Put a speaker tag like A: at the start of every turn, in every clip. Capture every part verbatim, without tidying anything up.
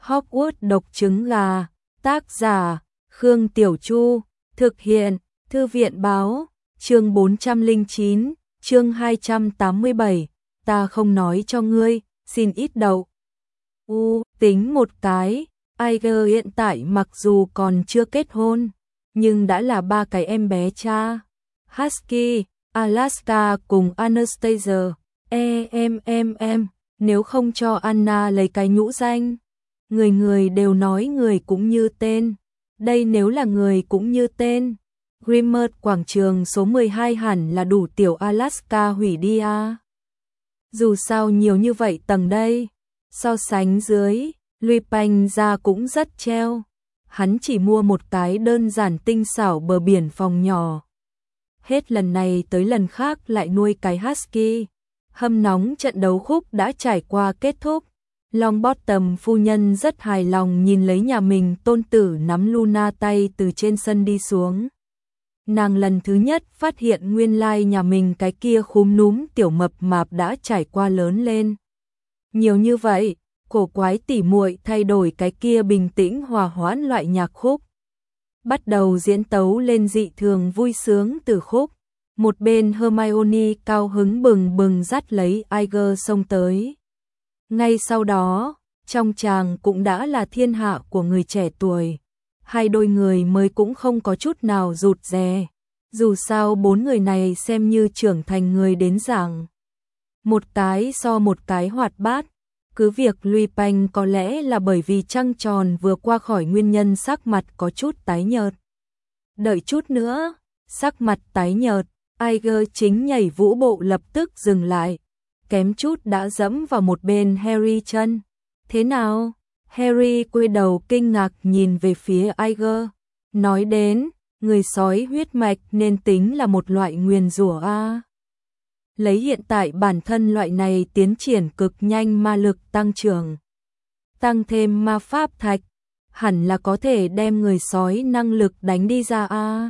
A: Hogwarts độc trứng gà, tác giả, Khương Tiểu Chu, thực hiện, Thư viện báo, chương bốn trăm lẻ chín, chương hai trăm tám mươi bảy, ta không nói cho ngươi, xin ít đậu. U, tính một cái, Iger hiện tại mặc dù còn chưa kết hôn, nhưng đã là ba cái em bé cha. Husky, Alaska cùng Anastasia, e em em em, nếu không cho Anna lấy cái nhũ danh. Người người đều nói người cũng như tên, đây nếu là người cũng như tên. Grimmauld quảng trường số mười hai hẳn là đủ tiểu Alaska hủy đi à. Dù sao nhiều như vậy tầng đây, so sánh dưới, Lupin ra cũng rất treo. Hắn chỉ mua một cái đơn giản tinh xảo bờ biển phòng nhỏ. Hết lần này tới lần khác lại nuôi cái Husky. Hâm nóng trận đấu khúc đã trải qua kết thúc. Longbottom phu nhân rất hài lòng nhìn lấy nhà mình tôn tử nắm Luna tay từ trên sân đi xuống. Nàng lần thứ nhất phát hiện nguyên lai nhà mình cái kia khúm núm tiểu mập mạp đã trải qua lớn lên. Nhiều như vậy, cổ quái tỉ muội thay đổi cái kia bình tĩnh hòa hoãn loại nhạc khúc. Bắt đầu diễn tấu lên dị thường vui sướng từ khúc. Một bên Hermione cao hứng bừng bừng dắt lấy Iger xông tới. Ngay sau đó, trong tràng cũng đã là thiên hạ của người trẻ tuổi. Hai đôi người mới cũng không có chút nào rụt rè. Dù sao bốn người này xem như trưởng thành người đến giảng. Một cái so một cái hoạt bát. Cứ việc Lupin có lẽ là bởi vì trăng tròn vừa qua khỏi nguyên nhân sắc mặt có chút tái nhợt. Đợi chút nữa, sắc mặt tái nhợt, Iger chính nhảy vũ bộ lập tức dừng lại. Kém chút đã dẫm vào một bên Harry chân. Thế nào? Harry quay đầu kinh ngạc nhìn về phía Iger. Nói đến, người sói huyết mạch nên tính là một loại nguyền rủa a. Lấy hiện tại bản thân loại này tiến triển cực nhanh ma lực tăng trưởng. Tăng thêm ma pháp thạch, hẳn là có thể đem người sói năng lực đánh đi ra a.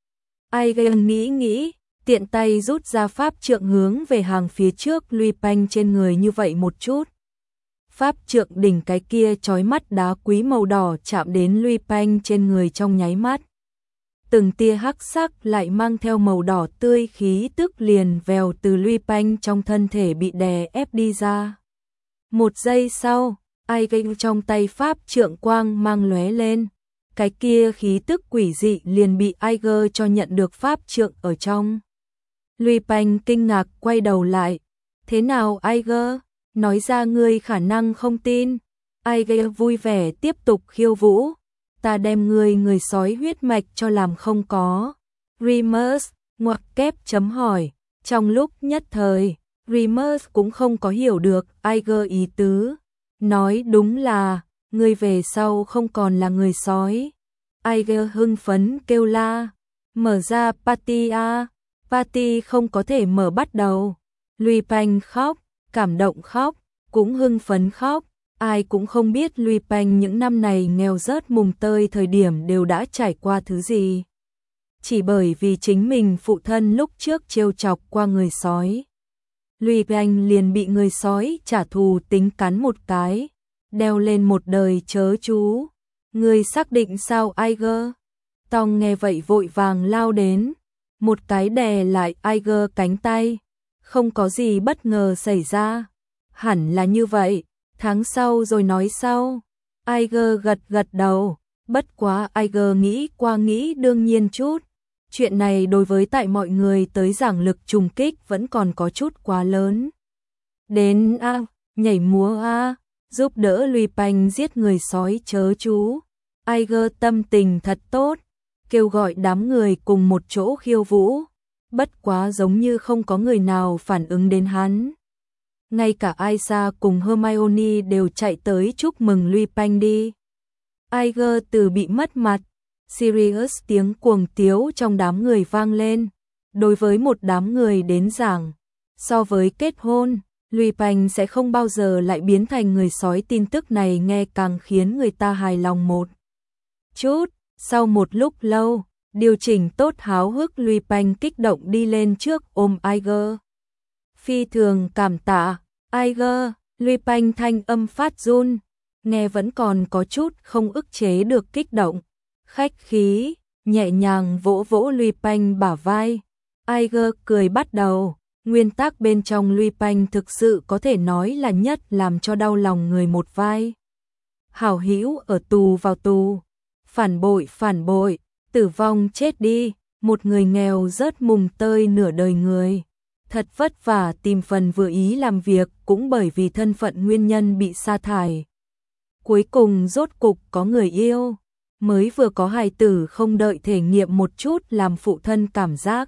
A: Iger nghĩ nghĩ, tiện tay rút ra pháp trượng hướng về hàng phía trước Lupin trên người như vậy một chút. Pháp trượng đỉnh cái kia chói mắt đá quý màu đỏ chạm đến Lupin trên người trong nháy mắt. Từng tia hắc sắc lại mang theo màu đỏ tươi khí tức liền vèo từ Lupin trong thân thể bị đè ép đi ra. Một giây sau, Iger trong tay pháp trượng quang mang lóe lên. Cái kia khí tức quỷ dị liền bị Iger cho nhận được pháp trượng ở trong. Lupin kinh ngạc quay đầu lại. Thế nào Iger? Nói ra ngươi khả năng không tin. Iger vui vẻ tiếp tục khiêu vũ. Ta đem ngươi người sói huyết mạch cho làm không có. Remus, ngoặc kép chấm hỏi. Trong lúc nhất thời, Remus cũng không có hiểu được Iger ý tứ. Nói đúng là, ngươi về sau không còn là người sói. Iger hưng phấn kêu la. Mở ra party a. Party không có thể mở bắt đầu. Lupin khóc, cảm động khóc, cũng hưng phấn khóc. Ai cũng không biết Lupin những năm này nghèo rớt mùng tơi thời điểm đều đã trải qua thứ gì. Chỉ bởi vì chính mình phụ thân lúc trước trêu chọc qua người sói. Lupin liền bị người sói trả thù tính cắn một cái, đeo lên một đời chớ chú. Người xác định sao Iger? Tong nghe vậy vội vàng lao đến, một cái đè lại Iger cánh tay. Không có gì bất ngờ xảy ra. Hẳn là như vậy, tháng sau rồi nói sau. Iger gật gật đầu, bất quá Iger nghĩ qua nghĩ đương nhiên chút. Chuyện này đối với tại mọi người tới giảng lực trùng kích vẫn còn có chút quá lớn. Đến a, à, nhảy múa a, à, giúp đỡ Lupin giết người sói chớ chú. Iger tâm tình thật tốt, kêu gọi đám người cùng một chỗ khiêu vũ. Bất quá giống như không có người nào phản ứng đến hắn. Ngay cả Isa cùng Hermione đều chạy tới chúc mừng Lupin đi. Iger từ bị mất mặt, Sirius tiếng cuồng tiếu trong đám người vang lên. Đối với một đám người đến giảng, so với kết hôn, Lupin sẽ không bao giờ lại biến thành người sói. Tin tức này nghe càng khiến người ta hài lòng một chút. Sau một lúc lâu, điều chỉnh tốt háo hức Lupin kích động đi lên trước ôm Iger. Phi thường cảm tạ, Iger, Lupin thanh âm phát run. nghe vẫn còn có chút không ức chế được kích động. Khách khí, nhẹ nhàng vỗ vỗ Lupin bả vai. Iger cười bắt đầu, nguyên tắc bên trong Lupin thực sự có thể nói là nhất làm cho đau lòng người một vai. Hảo hữu ở tù vào tù, phản bội phản bội, tử vong chết đi, một người nghèo rớt mùng tơi nửa đời người. Thật vất vả tìm phần vừa ý làm việc cũng bởi vì thân phận nguyên nhân bị sa thải. Cuối cùng rốt cục có người yêu, mới vừa có hài tử không đợi thể nghiệm một chút làm phụ thân cảm giác.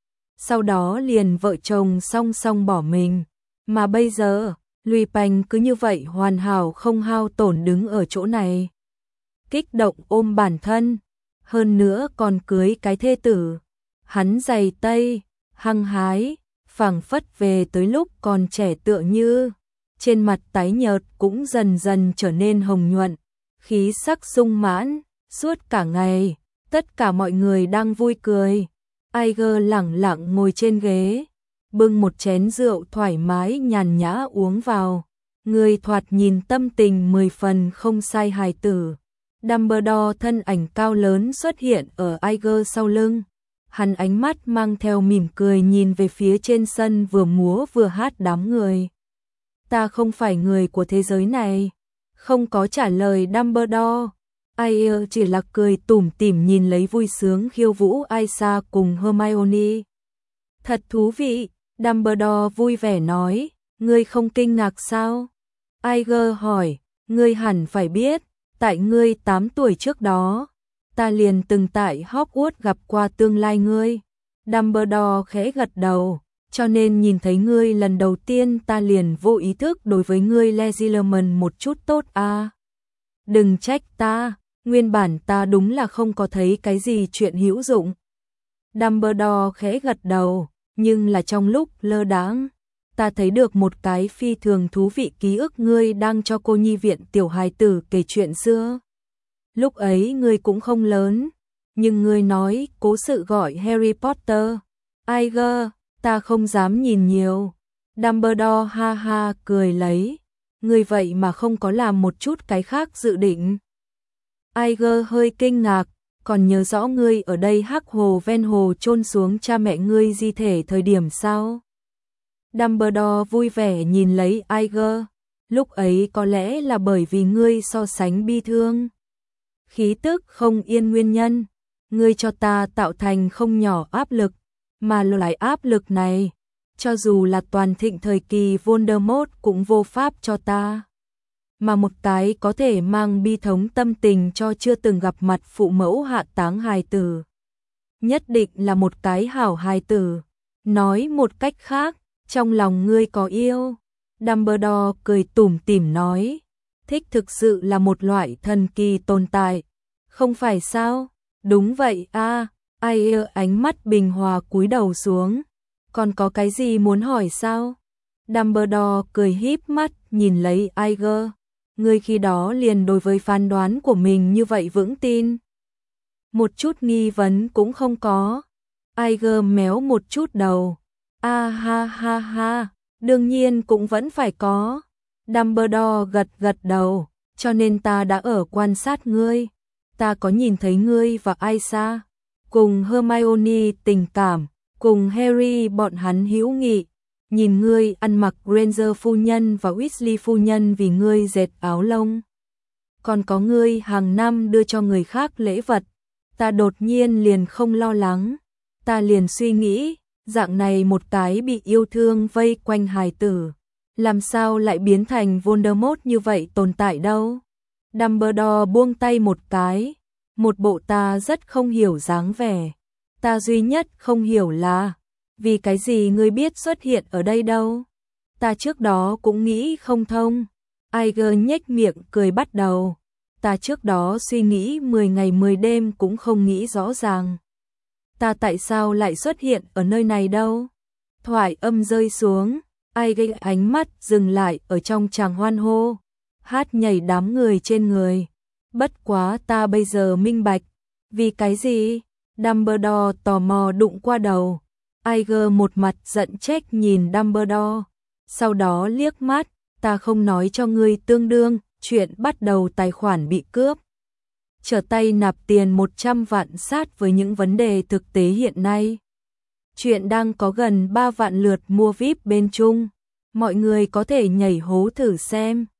A: Sau đó liền vợ chồng song song bỏ mình, mà bây giờ, Lupin cứ như vậy hoàn hảo không hao tổn đứng ở chỗ này. Kích động ôm bản thân, hơn nữa còn cưới cái thê tử. Hắn giày tây, hăng hái, phảng phất về tới lúc còn trẻ tựa như, trên mặt tái nhợt cũng dần dần trở nên hồng nhuận, khí sắc sung mãn, suốt cả ngày, tất cả mọi người đang vui cười. Iger lẳng lặng ngồi trên ghế, bưng một chén rượu thoải mái nhàn nhã uống vào, người thoạt nhìn tâm tình mười phần không sai hài tử. Dumbledore thân ảnh cao lớn xuất hiện ở Iger sau lưng. Hắn ánh mắt mang theo mỉm cười nhìn về phía trên sân vừa múa vừa hát đám người. Ta không phải người của thế giới này. Không có trả lời Dumbledore. Iger chỉ là cười tủm tỉm nhìn lấy vui sướng khiêu vũ Aisha cùng Hermione. Thật thú vị, Dumbledore vui vẻ nói, ngươi không kinh ngạc sao? Iger hỏi, ngươi hẳn phải biết, tại ngươi tám tuổi trước đó, ta liền từng tại Hogwarts gặp qua tương lai ngươi. Dumbledore khẽ gật đầu, cho nên nhìn thấy ngươi lần đầu tiên ta liền vô ý thức đối với ngươi Legilimon một chút tốt à. Đừng trách ta, nguyên bản ta đúng là không có thấy cái gì chuyện hữu dụng. Dumbledore khẽ gật đầu, nhưng là trong lúc lơ đãng, ta thấy được một cái phi thường thú vị ký ức ngươi đang cho cô nhi viện tiểu hài tử kể chuyện xưa. Lúc ấy ngươi cũng không lớn, nhưng ngươi nói cố sự gọi Harry Potter. Iger, ta không dám nhìn nhiều. Dumbledore ha ha cười lấy, ngươi vậy mà không có làm một chút cái khác dự định. Iger hơi kinh ngạc, còn nhớ rõ ngươi ở đây hắc hồ ven hồ chôn xuống cha mẹ ngươi di thể thời điểm sao? Dumbledore vui vẻ nhìn lấy Iger, lúc ấy có lẽ là bởi vì ngươi so sánh bi thương. Khí tức không yên nguyên nhân, ngươi cho ta tạo thành không nhỏ áp lực, mà loại áp lực này, cho dù là toàn thịnh thời kỳ Voldemort cũng vô pháp cho ta. Mà một cái có thể mang bi thống tâm tình cho chưa từng gặp mặt phụ mẫu hạ táng hài tử. Nhất định là một cái hảo hài tử. Nói một cách khác, trong lòng ngươi có yêu. Dumbledore cười tủm tỉm nói, thích thực sự là một loại thần kỳ tồn tại. Không phải sao? Đúng vậy a. À, Iger ánh mắt bình hòa cúi đầu xuống. Còn có cái gì muốn hỏi sao? Dumbledore cười híp mắt nhìn lấy Iger. Ngươi khi đó liền đối với phán đoán của mình như vậy vững tin. Một chút nghi vấn cũng không có. Iger méo một chút đầu. A ha ha ha, đương nhiên cũng vẫn phải có. Dumbledore gật gật đầu, cho nên ta đã ở quan sát ngươi. Ta có nhìn thấy ngươi và Aisha, cùng Hermione tình cảm, cùng Harry bọn hắn hữu nghị. Nhìn ngươi ăn mặc Granger phu nhân và Weasley phu nhân vì ngươi dệt áo lông. Còn có ngươi hàng năm đưa cho người khác lễ vật. Ta đột nhiên liền không lo lắng. Ta liền suy nghĩ, dạng này một cái bị yêu thương vây quanh hài tử, làm sao lại biến thành Voldemort như vậy tồn tại đâu. Dumbledore buông tay một cái, một bộ ta rất không hiểu dáng vẻ. Ta duy nhất không hiểu là, vì cái gì ngươi biết xuất hiện ở đây đâu? Ta trước đó cũng nghĩ không thông. Iger nhếch miệng cười bắt đầu. Ta trước đó suy nghĩ mười ngày mười đêm cũng không nghĩ rõ ràng. Ta tại sao lại xuất hiện ở nơi này đâu? Thoại âm rơi xuống, Iger ánh mắt dừng lại ở trong tràng hoan hô, hát nhảy đám người trên người. Bất quá ta bây giờ minh bạch. Vì cái gì? Dumbledore tò mò đụng qua đầu. Iger một mặt giận trách nhìn Dumbledore, sau đó liếc mắt, ta không nói cho ngươi tương đương, chuyện bắt đầu tài khoản bị cướp. Trở tay nạp tiền một trăm vạn sát với những vấn đề thực tế hiện nay. Chuyện đang có gần ba vạn lượt mua vi ai pi bên Trung. Mọi người có thể nhảy hố thử xem.